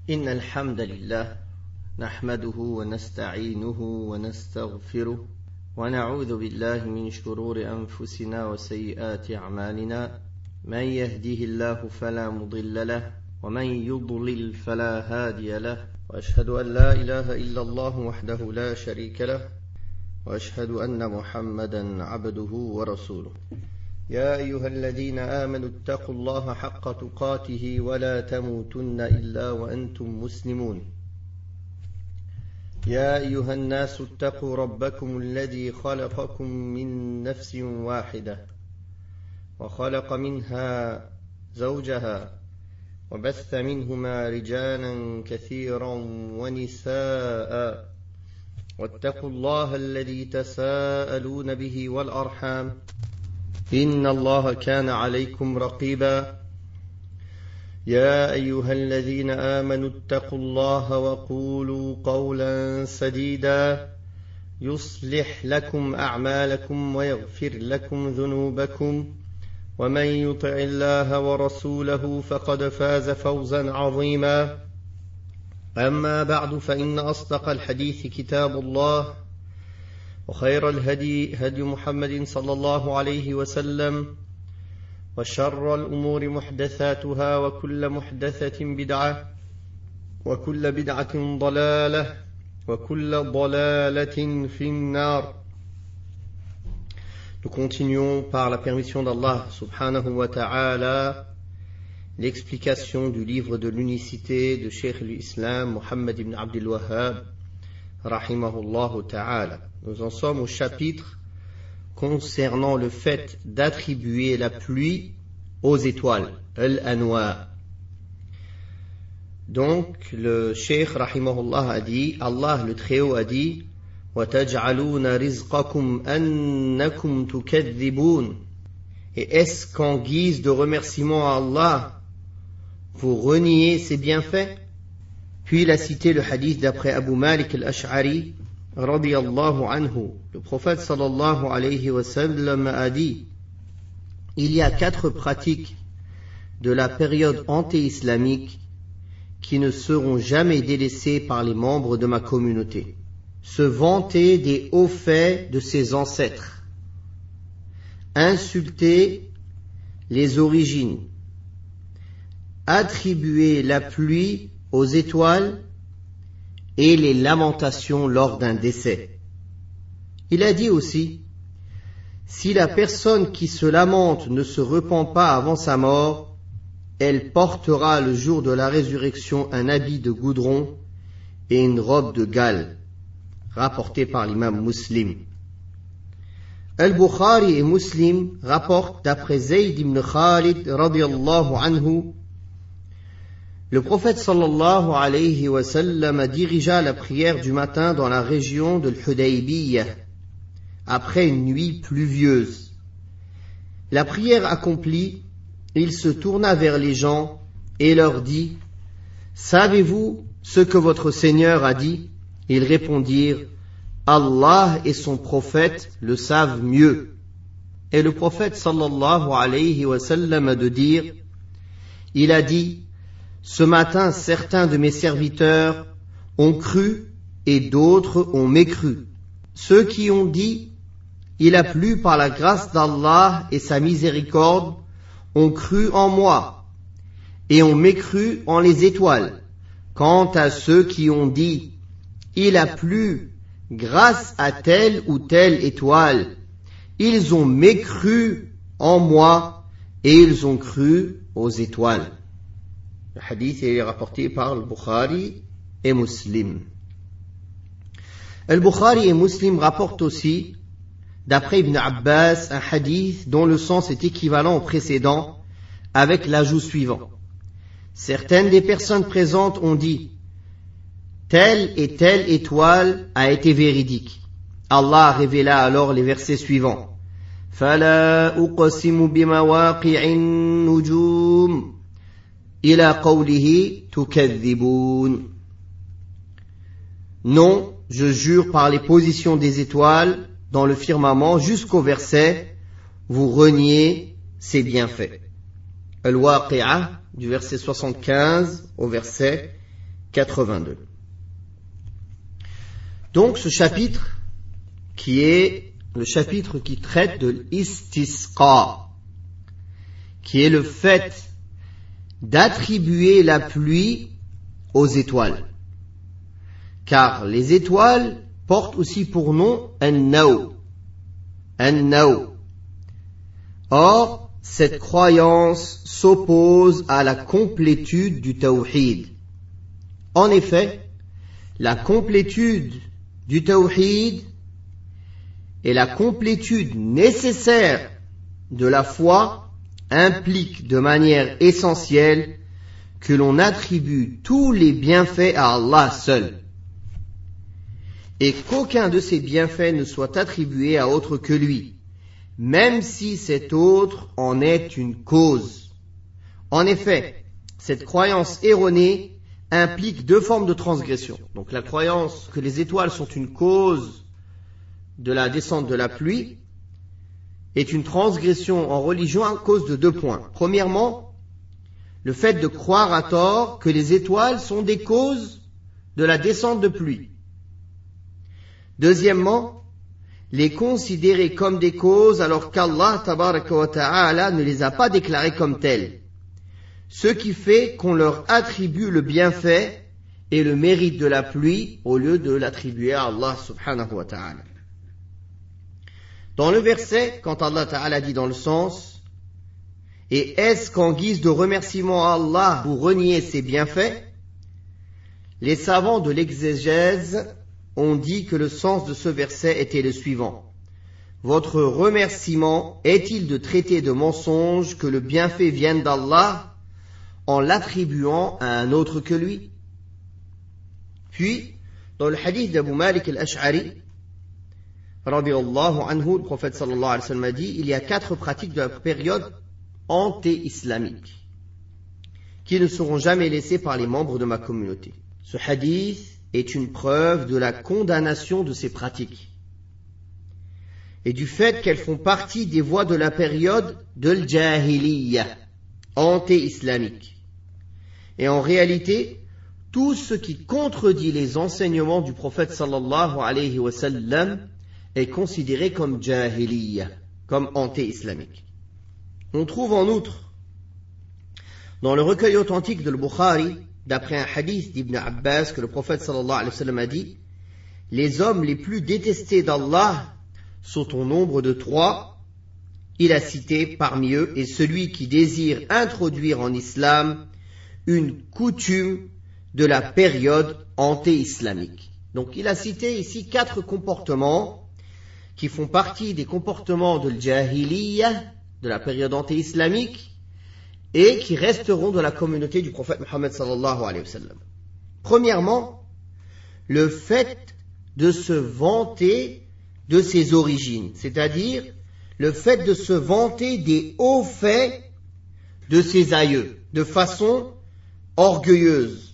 إن الحمد لله نحمده ونستعينه ونستغفره ونعوذ بالله من شرور أنفسنا وسيئات أعمالنا من يهده الله فلا مضل له ومن يضلل فلا هادي له وأشهد أن لا إله إلا الله وحده لا شريك له وأشهد أن محمدا عبده ورسوله يا أيها الذين آمنوا اتقوا الله حق تقاته ولا تموتن إلا وأنتم مسلمون يا أيها الناس اتقوا ربكم الذي خلقكم من نفس واحدة وخلق منها زوجها وبث منهما رجالا كثيرا ونساء واتقوا الله الذي تساءلون به والأرحام إن الله كان عليكم رقيبا يا أيها الذين آمنوا اتقوا الله وقولوا قولا سديدا يصلح لكم أعمالكم ويغفر لكم ذنوبكم ومن يطع الله ورسوله فقد فاز فوزا عظيما أما بعد فإن أصدق الحديث كتاب الله وخير الهدي هدي محمد صلى الله عليه وسلم وشر الأمور محدثاتها وكل محدثة بدعة وكل بدعة ضلالة وكل ضلالة في النار. Nous continuons par la permission d'Allah subhanahu wa ta'ala l'explication du livre de l'unicité de Cheikh l'Islam Muhammad ibn Abdul Wahhab rahimahullah ta'ala. Nous en sommes au chapitre concernant le fait d'attribuer la pluie aux étoiles, al-anwa. Donc le Cheikh rahimahullah a dit, Allah le Très-Haut a dit, وَتَجْعَلُونَ رِزْقَكُمْ أَنَّكُمْ تُكَذِّبُونَ. Et est-ce qu'en guise de remerciement à Allah, vous reniez ses bienfaits? Puis il a cité le hadith d'après Abu Malik al-Ash'ari radiyallahu anhu. Le prophète sallallahu alayhi wa sallam a dit: il y a 4 pratiques de la période anté-islamique qui ne seront jamais délaissées par les membres de ma communauté. Se vanter des hauts faits de ses ancêtres, insulter les origines, attribuer la pluie aux étoiles et les lamentations lors d'un décès. Il a dit aussi: si la personne qui se lamente ne se repent pas avant sa mort, elle portera le jour de la résurrection un habit de goudron et une robe de gale. Rapporté par l'imam Muslim. Al-Bukhari et Muslim rapportent d'après Zayd ibn Khalid radiyallahu anhu, le prophète sallallahu alayhi wa sallam dirigea la prière du matin dans la région de l'Hudaybiyah après une nuit pluvieuse. La prière accomplie, il se tourna vers les gens et leur dit: savez-vous ce que votre Seigneur a dit? Ils répondirent: Allah et son prophète le savent mieux. Et le prophète sallallahu alayhi wa sallam a de dire: il a dit, ce matin certains de mes serviteurs ont cru et d'autres ont mécru. Ceux qui ont dit, il a plu par la grâce d'Allah et sa miséricorde, ont cru en moi et ont mécru en les étoiles. Quant à ceux qui ont dit, il a plu grâce à telle ou telle étoile, ils ont mécru en moi et ils ont cru aux étoiles. Le hadith est rapporté par le Bukhari et Muslim. Al-Bukhari et Muslim rapportent aussi, d'après Ibn Abbas, un hadith dont le sens est équivalent au précédent, avec l'ajout suivant. Certaines des personnes présentes ont dit: telle et telle étoile a été véridique. Allah révéla alors les versets suivants: فَلَا أُقْسِمُ بِمَوَاقِعِ النُّجُومِ إِلَى قَوْلِهِ تُكَذِّبُونَ. Non, je jure par les positions des étoiles dans le firmament jusqu'au verset: vous reniez ses bienfaits. Al-Waqi'ah, du verset 75 au verset 82. Donc ce chapitre, qui est le chapitre qui traite de l'istisqa, qui est le fait d'attribuer la pluie aux étoiles. Car les étoiles portent aussi pour nom An-Naw. An-Naw. Or, cette croyance s'oppose à la complétude du tawhid. En effet, la complétude du tawhid et la complétude nécessaire de la foi implique de manière essentielle que l'on attribue tous les bienfaits à Allah seul et qu'aucun de ces bienfaits ne soit attribué à autre que lui, même si cet autre en est une cause. En effet, cette croyance erronée implique deux formes de transgression. Donc la croyance que les étoiles sont une cause de la descente de la pluie est une transgression en religion à cause de deux points. Premièrement, le fait de croire à tort que les étoiles sont des causes de la descente de pluie. Deuxièmement, les considérer comme des causes alors qu'Allah tabaraka wa ta'ala ne les a pas déclarées comme telles. Ce qui fait qu'on leur attribue le bienfait et le mérite de la pluie au lieu de l'attribuer à Allah subhanahu wa ta'ala. Dans le verset, quand Allah ta'ala dit dans le sens « Et est-ce qu'en guise de remerciement à Allah vous reniez ses bienfaits ?» Les savants de l'exégèse ont dit que le sens de ce verset était le suivant. Votre remerciement est-il de traiter de mensonge que le bienfait vienne d'Allah en l'attribuant à un autre que lui? Puis, dans le hadith d'Abu Malik al-Ash'ari, radiyallahu anhu, le prophète sallallahu alayhi wa sallam a dit, il y a 4 pratiques de la période anté-islamique qui ne seront jamais laissées par les membres de ma communauté. Ce hadith est une preuve de la condamnation de ces pratiques et du fait qu'elles font partie des voies de la période de l'jahiliya, anté-islamique. Et en réalité, tout ce qui contredit les enseignements du prophète sallallahu alayhi wa sallam est considéré comme jahiliya, comme anté-islamique. On trouve en outre, dans le recueil authentique de l'Bukhari, d'après un hadith d'Ibn Abbas, que le prophète sallallahu alayhi wa sallam a dit, les hommes les plus détestés d'Allah sont au nombre de 3. Il a cité parmi eux, et celui qui désire introduire en islam une coutume de la période anté-islamique. Donc il a cité ici 4 comportements qui font partie des comportements de l'jahiliya, de la période anté-islamique, et qui resteront de la communauté du prophète Mohammed sallallahu alayhi wa sallam. Premièrement, le fait de se vanter de ses origines, c'est-à-dire le fait de se vanter des hauts faits de ses aïeux, de façon orgueilleuse,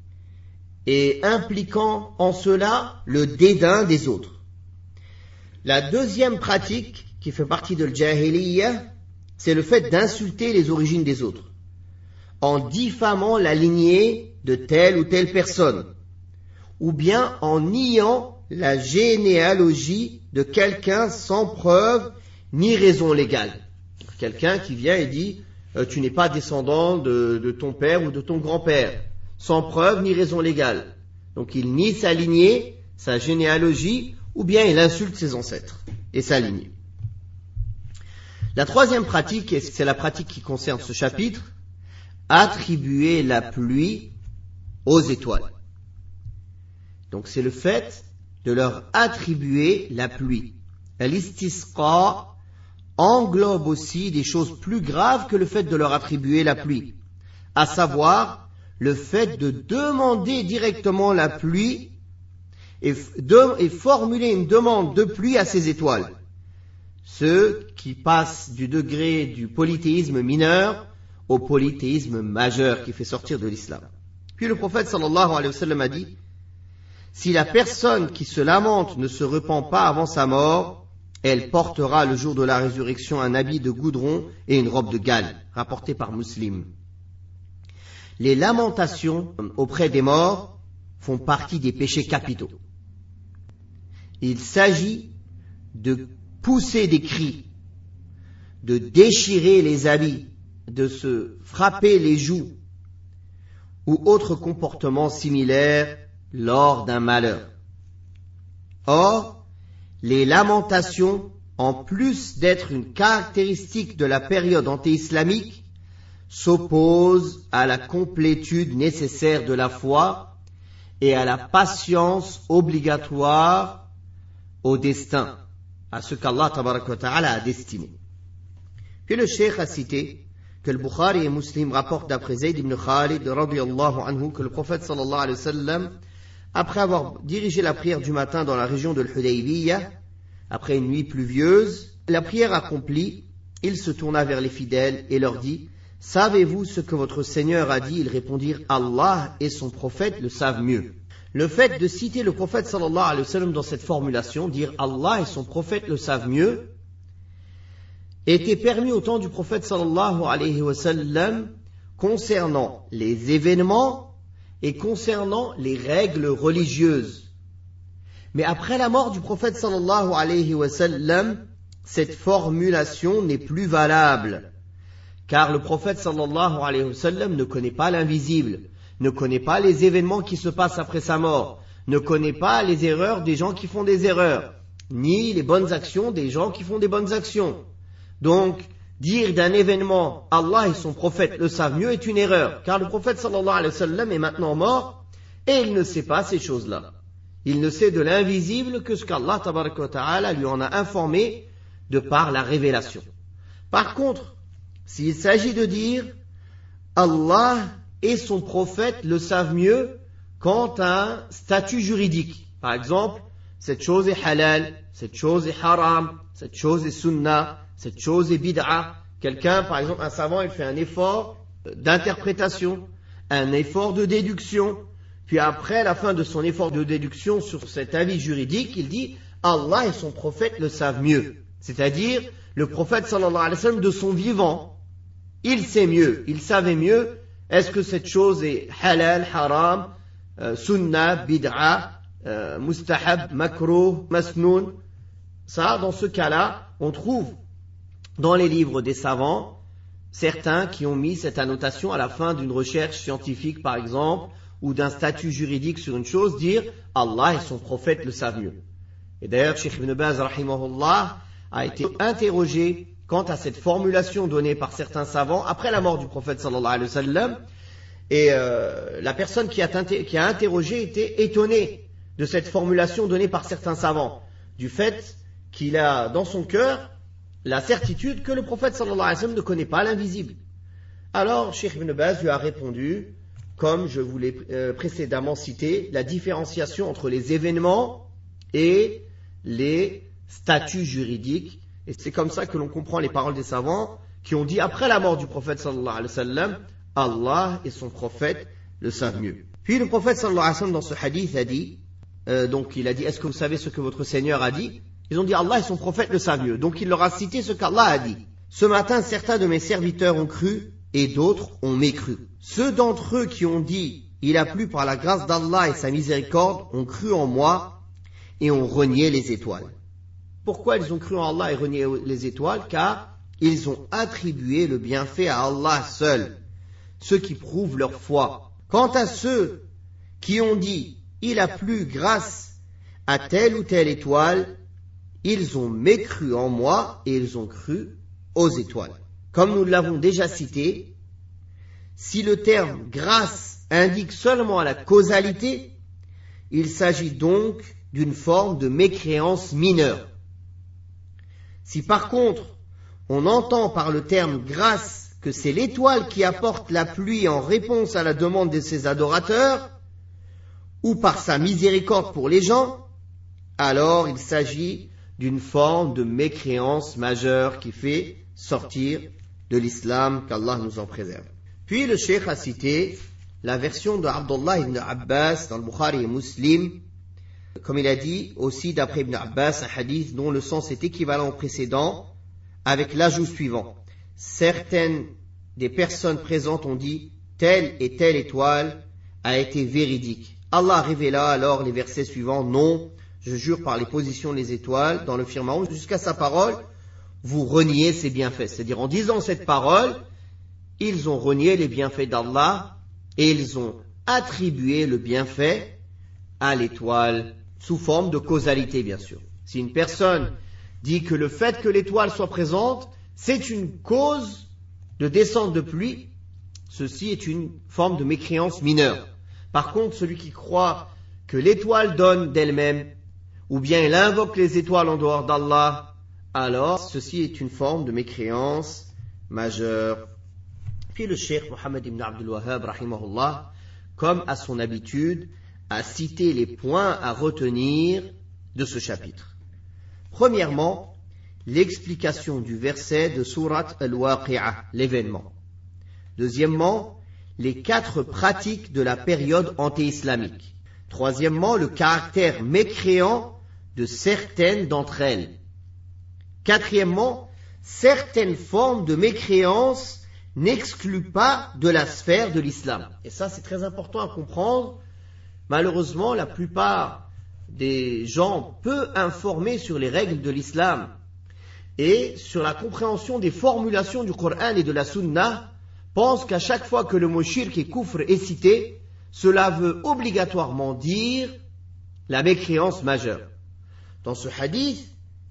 et impliquant en cela le dédain des autres. La deuxième pratique, qui fait partie de l'jahiliya, c'est le fait d'insulter les origines des autres, en diffamant la lignée de telle ou telle personne, ou bien en niant la généalogie de quelqu'un sans preuve ni raison légale. Quelqu'un qui vient et dit tu n'es pas descendant de ton père ou de ton grand-père, sans preuve ni raison légale. Donc il nie sa lignée, sa généalogie, ou bien il insulte ses ancêtres et sa lignée. La troisième pratique, et c'est la pratique qui concerne ce chapitre, attribuer la pluie aux étoiles. Donc c'est le fait de leur attribuer la pluie. L'istisqa englobe aussi des choses plus graves que le fait de leur attribuer la pluie, à savoir le fait de demander directement la pluie et formuler une demande de pluie à ces étoiles. Ceux qui passent du degré du polythéisme mineur au polythéisme majeur qui fait sortir de l'islam. Puis le prophète sallallahu alayhi wa sallam a dit, si la personne qui se lamente ne se repent pas avant sa mort, elle portera le jour de la résurrection un habit de goudron et une robe de galle, rapporté par Muslim. les lamentations auprès des morts font partie des péchés capitaux. Il s'agit de pousser des cris, de déchirer les habits, de se frapper les joues ou autres comportements similaires lors d'un malheur. Or, les lamentations, en plus d'être une caractéristique de la période anté-islamique, s'opposent à la complétude nécessaire de la foi et à la patience obligatoire au destin, à ce qu'Allah tabaraka wa ta'ala a destiné. Puis le cheikh a cité que le Bukhari et Muslim rapportent d'après Zayd ibn Khalid radiyallahu anhu que le prophète sallallahu alayhi wa sallam, après avoir dirigé la prière du matin dans la région de l'Hudaybiyah, après une nuit pluvieuse, la prière accomplie, il se tourna vers les fidèles et leur dit: savez-vous ce que votre Seigneur a dit? Ils répondirent: Allah et son prophète le savent mieux. Le fait de citer le prophète sallallahu alayhi wa sallam dans cette formulation, dire Allah et son prophète le savent mieux, était permis au temps du prophète sallallahu alayhi wa sallam concernant les événements et concernant les règles religieuses. Mais après la mort du prophète sallallahu alayhi wa sallam, cette formulation n'est plus valable, car le prophète sallallahu alayhi wa sallam ne connaît pas l'invisible, ne connaît pas les événements qui se passent après sa mort, ne connaît pas les erreurs des gens qui font des erreurs, ni les bonnes actions des gens qui font des bonnes actions. Donc, dire d'un événement Allah et son prophète le savent mieux est une erreur, car le prophète sallallahu alayhi wa sallam est maintenant mort et il ne sait pas ces choses-là. Il ne sait de l'invisible que ce qu'Allah tabaraka wa ta'ala lui en a informé de par la révélation. Par contre, s'il s'agit de dire Allah et son prophète le savent mieux quant à un statut juridique, par exemple, cette chose est halal, cette chose est haram, cette chose est sunnah, cette chose est bid'a. Quelqu'un, par exemple, un savant, il fait un effort d'interprétation, un effort de déduction, puis après la fin de son effort de déduction sur cet avis juridique, il dit Allah et son prophète le savent mieux. C'est-à-dire, le prophète sallallahu alayhi wa sallam de son vivant, il sait mieux, il savait mieux, est-ce que cette chose est halal, haram, sunnah, bid'a, mustahab, makruh, masnoun. Ça, dans ce cas-là, on trouve dans les livres des savants certains qui ont mis cette annotation à la fin d'une recherche scientifique, par exemple, ou d'un statut juridique sur une chose, dire Allah et son prophète le savent mieux. Et d'ailleurs, Cheikh Ibn Baz, rahimahullah, a été interrogé quant à cette formulation donnée par certains savants après la mort du prophète sallallahu alayhi wa sallam, et la personne qui a interrogé était étonnée de cette formulation donnée par certains savants, du fait qu'il a dans son cœur la certitude que le prophète sallallahu alayhi wa sallam ne connaît pas l'invisible. Alors, Cheikh Ibn Baz lui a répondu, comme je vous l'ai précédemment cité, la différenciation entre les événements et les statuts juridiques. Et c'est comme ça que l'on comprend les paroles des savants qui ont dit après la mort du prophète sallallahu alayhi wa sallam, Allah et son prophète le savent mieux. Puis le prophète sallallahu alayhi wa sallam dans ce hadith a dit, donc il a dit, est-ce que vous savez ce que votre Seigneur a dit? Ils ont dit Allah et son prophète le savent mieux. Donc il leur a cité ce qu'Allah a dit. Ce matin, certains de mes serviteurs ont cru et d'autres ont mécru. Ceux d'entre eux qui ont dit il a plu par la grâce d'Allah et sa miséricorde ont cru en moi et ont renié les étoiles. Pourquoi ils ont cru en Allah et renié les étoiles? Car ils ont attribué le bienfait à Allah seul, ce qui prouve leur foi. Quant à ceux qui ont dit il a plu grâce à telle ou telle étoile, ils ont mécru en moi et ils ont cru aux étoiles. Comme nous l'avons déjà cité, si le terme grâce indique seulement la causalité, il s'agit donc d'une forme de mécréance mineure. Si par contre, on entend par le terme grâce que c'est l'étoile qui apporte la pluie en réponse à la demande de ses adorateurs, ou par sa miséricorde pour les gens, alors il s'agit d'une forme de mécréance majeure qui fait sortir de l'islam, qu'Allah nous en préserve. Puis le cheikh a cité la version de Abdullah ibn Abbas dans le Bukhari et Muslim, comme il a dit aussi d'après Ibn Abbas, un hadith dont le sens est équivalent au précédent, avec l'ajout suivant. Certaines des personnes présentes ont dit telle et telle étoile a été véridique. Allah révéla alors les versets suivants, non, je jure par les positions des étoiles dans le firmament, jusqu'à sa parole, vous reniez ses bienfaits. C'est-à-dire en disant cette parole, ils ont renié les bienfaits d'Allah et ils ont attribué le bienfait à l'étoile sous forme de causalité, bien sûr. Si une personne dit que le fait que l'étoile soit présente, c'est une cause de descente de pluie, ceci est une forme de mécréance mineure. Par contre, celui qui croit que l'étoile donne d'elle-même, ou bien elle invoque les étoiles en dehors d'Allah, alors ceci est une forme de mécréance majeure. Puis le cheikh Mohammed ibn Abdul Wahhab, rahimahullah, comme à son habitude, a cité les points à retenir de ce chapitre. Premièrement, l'explication du verset de Surat Al-Waqi'ah, l'événement. Deuxièmement, les 4 pratiques de la période anté-islamique. Troisièmement, le caractère mécréant de certaines d'entre elles. Quatrièmement, certaines formes de mécréance n'excluent pas de la sphère de l'islam. Et ça, c'est très important à comprendre. Malheureusement, la plupart des gens peu informés sur les règles de l'islam et sur la compréhension des formulations du Coran et de la Sunna pensent qu'à chaque fois que le mot shirk et kufr est cité, cela veut obligatoirement dire la mécréance majeure. Dans ce hadith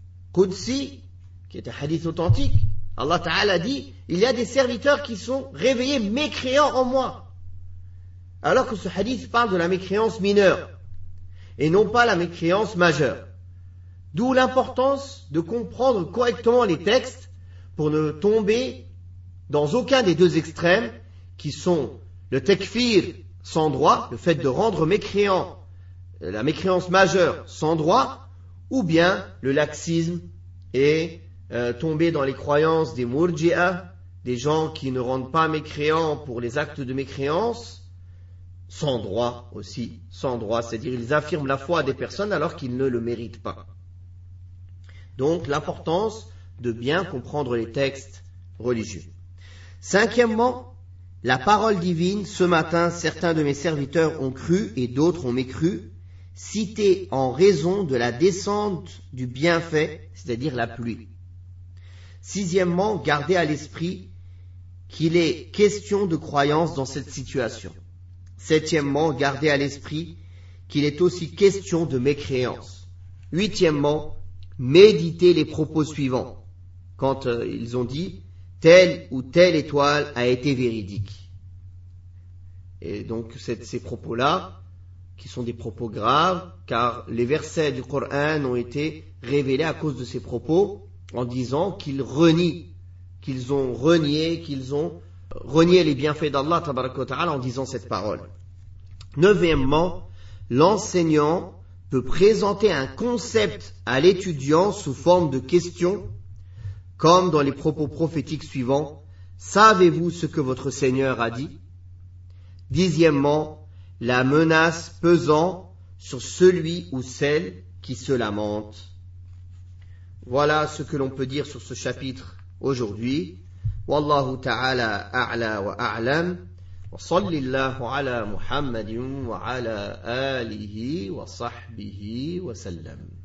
Qudsi, qui est un hadith authentique, Allah Ta'ala dit, il y a des serviteurs qui sont réveillés mécréants en moi. Alors que ce hadith parle de la mécréance mineure et non pas la mécréance majeure. D'où l'importance de comprendre correctement les textes pour ne tomber dans aucun des deux extrêmes qui sont le takfir sans droit, le fait de rendre mécréant la mécréance majeure sans droit, ou bien le laxisme et tomber dans les croyances des murji'a, des gens qui ne rendent pas mécréants pour les actes de mécréance, sans droit aussi, sans droit, c'est-à-dire ils affirment la foi à des personnes alors qu'ils ne le méritent pas. Donc l'importance de bien comprendre les textes religieux. Cinquièmement, la parole divine, ce matin, certains de mes serviteurs ont cru et d'autres ont mécru, citée en raison de la descente du bienfait, c'est-à-dire la pluie. Sixièmement, gardez à l'esprit qu'il est question de croyance dans cette situation. Septièmement, gardez à l'esprit qu'il est aussi question de mécréance. Huitièmement, méditez les propos suivants. Quand ils ont dit telle ou telle étoile a été véridique. Et donc ces propos-là, qui sont des propos graves, car les versets du Coran ont été révélés à cause de ces propos, en disant qu'ils renié les bienfaits d'Allah tabaraka wa ta'ala en disant cette parole. Neuvièmement, l'enseignant peut présenter un concept à l'étudiant sous forme de question, comme dans les propos prophétiques suivants, savez-vous ce que votre Seigneur a dit? Dixièmement, la menace pesant sur celui ou celle qui se lamente. Voilà ce que l'on peut dire sur ce chapitre aujourd'hui. Wallahu ta'ala a'la wa a'lam. Wa sallallahu ala Muhammadin wa ala alihi wa sahbihi wa sallam.